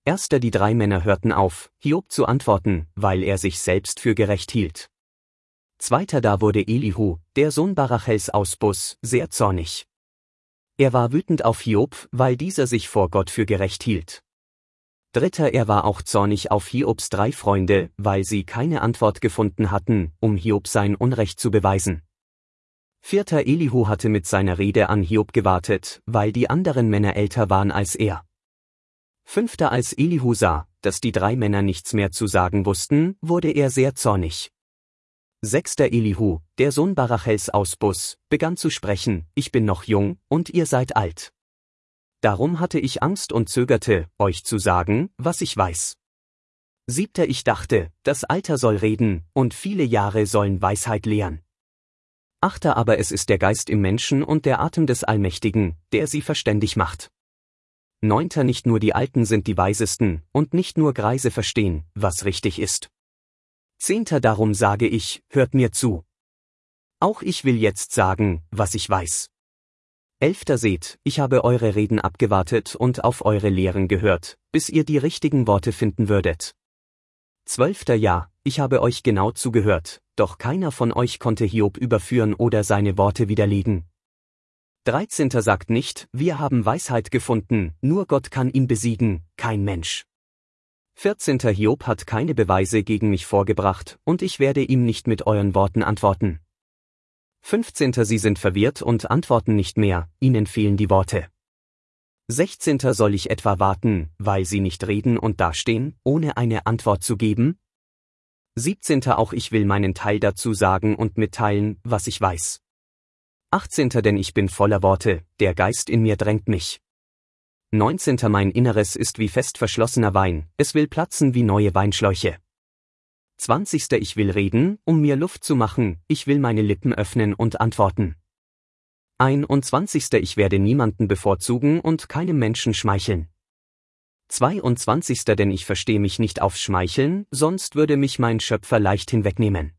Erster Die 3 Männer hörten auf, Hiob zu antworten, weil er sich selbst für gerecht hielt. Zweiter Da wurde Elihu, der Sohn Barachels aus Bus, sehr zornig. Er war wütend auf Hiob, weil dieser sich vor Gott für gerecht hielt. Dritter Er war auch zornig auf Hiobs 3 Freunde, weil sie keine Antwort gefunden hatten, um Hiob sein Unrecht zu beweisen. Vierter Elihu hatte mit seiner Rede an Hiob gewartet, weil die anderen Männer älter waren als er. Fünfter Als Elihu sah, dass die 3 Männer nichts mehr zu sagen wussten, wurde er sehr zornig. Sechster Elihu, der Sohn Barachels aus Bus, begann zu sprechen: Ich bin noch jung, und ihr seid alt. Darum hatte ich Angst und zögerte, euch zu sagen, was ich weiß. Siebter Ich dachte, das Alter soll reden, und viele Jahre sollen Weisheit lehren. Achter Aber es ist der Geist im Menschen und der Atem des Allmächtigen, der sie verständig macht. Neunter Nicht nur die Alten sind die Weisesten, und nicht nur Greise verstehen, was richtig ist. Zehnter Darum sage ich, hört mir zu. Auch ich will jetzt sagen, was ich weiß. Elfter Seht, ich habe eure Reden abgewartet und auf eure Lehren gehört, bis ihr die richtigen Worte finden würdet. Zwölfter Ja, ich habe euch genau zugehört, doch keiner von euch konnte Hiob überführen oder seine Worte widerlegen. 13. Sagt nicht, wir haben Weisheit gefunden, nur Gott kann ihn besiegen, kein Mensch. 14. Hiob hat keine Beweise gegen mich vorgebracht, und ich werde ihm nicht mit euren Worten antworten. 15. Sie sind verwirrt und antworten nicht mehr, ihnen fehlen die Worte. 16. Soll ich etwa warten, weil sie nicht reden und dastehen, ohne eine Antwort zu geben? 17. Auch ich will meinen Teil dazu sagen und mitteilen, was ich weiß. 18. Denn ich bin voller Worte, der Geist in mir drängt mich. 19. Mein Inneres ist wie fest verschlossener Wein, es will platzen wie neue Weinschläuche. 20. Ich will reden, um mir Luft zu machen, ich will meine Lippen öffnen und antworten. 21. Ich werde niemanden bevorzugen und keinem Menschen schmeicheln. 22. Denn ich verstehe mich nicht aufs Schmeicheln, sonst würde mich mein Schöpfer leicht hinwegnehmen.